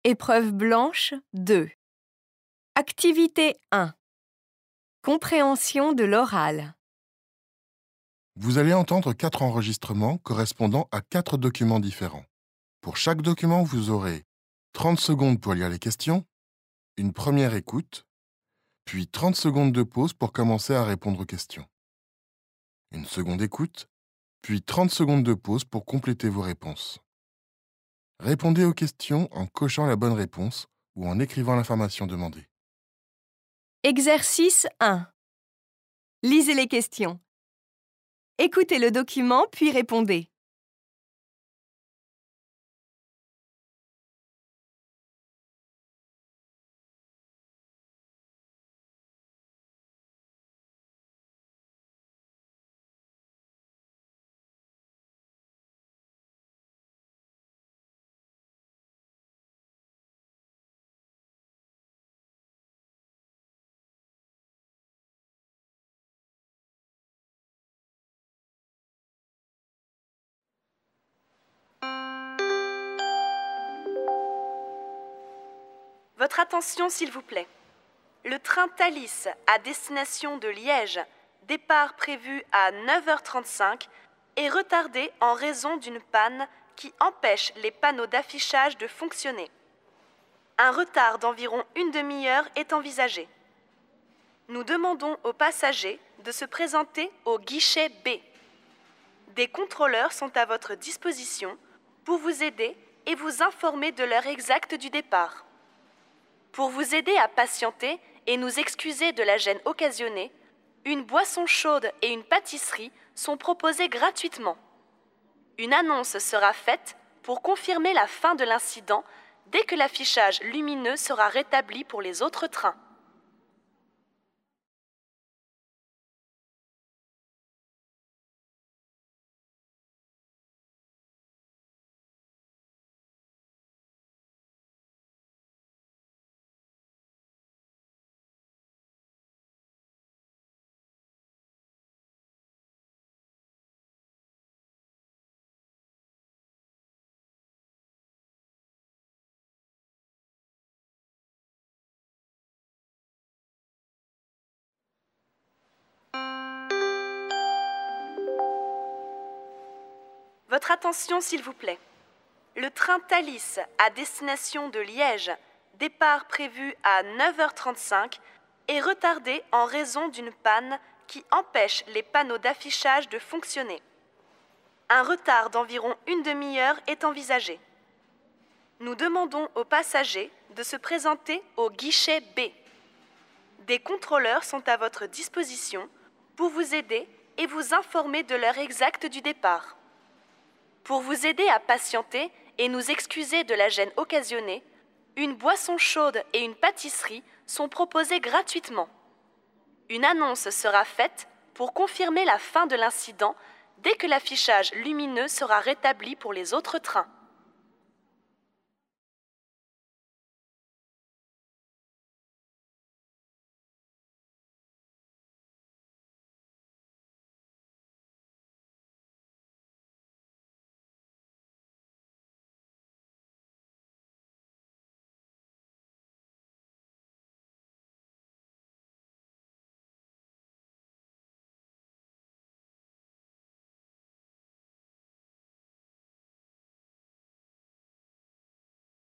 Épreuve blanche 2. Activité 1. Compréhension de l'oral. Vous allez entendre 4 enregistrements correspondant à 4 documents différents. Pour chaque document, vous aurez 30 secondes pour lire les questions, une première écoute, puis 30 secondes de pause pour commencer à répondre aux questions. Une seconde écoute, puis 30 secondes de pause pour compléter vos réponses. Répondez aux questions en cochant la bonne réponse ou en écrivant l'information demandée. Exercice 1. Lisez les questions. Écoutez le document puis répondez. Votre attention s'il vous plaît. Le train Thalys à destination de Liège, départ prévu à 9h35, est retardé en raison d'une panne qui empêche les panneaux d'affichage de fonctionner. Un retard d'environ une demi-heure est envisagé. Nous demandons aux passagers de se présenter au guichet B. Des contrôleurs sont à votre disposition pour vous aider et vous informer de l'heure exacte du départ. Pour vous aider à patienter et nous excuser de la gêne occasionnée, une boisson chaude et une pâtisserie sont proposées gratuitement. Une annonce sera faite pour confirmer la fin de l'incident dès que l'affichage lumineux sera rétabli pour les autres trains. Votre attention s'il vous plaît. Le train Thalys à destination de Liège, départ prévu à 9h35, est retardé en raison d'une panne qui empêche les panneaux d'affichage de fonctionner. Un retard d'environ une demi-heure est envisagé. Nous demandons aux passagers de se présenter au guichet B. Des contrôleurs sont à votre disposition pour vous aider et vous informer de l'heure exacte du départ. Pour vous aider à patienter et nous excuser de la gêne occasionnée, une boisson chaude et une pâtisserie sont proposées gratuitement. Une annonce sera faite pour confirmer la fin de l'incident dès que l'affichage lumineux sera rétabli pour les autres trains.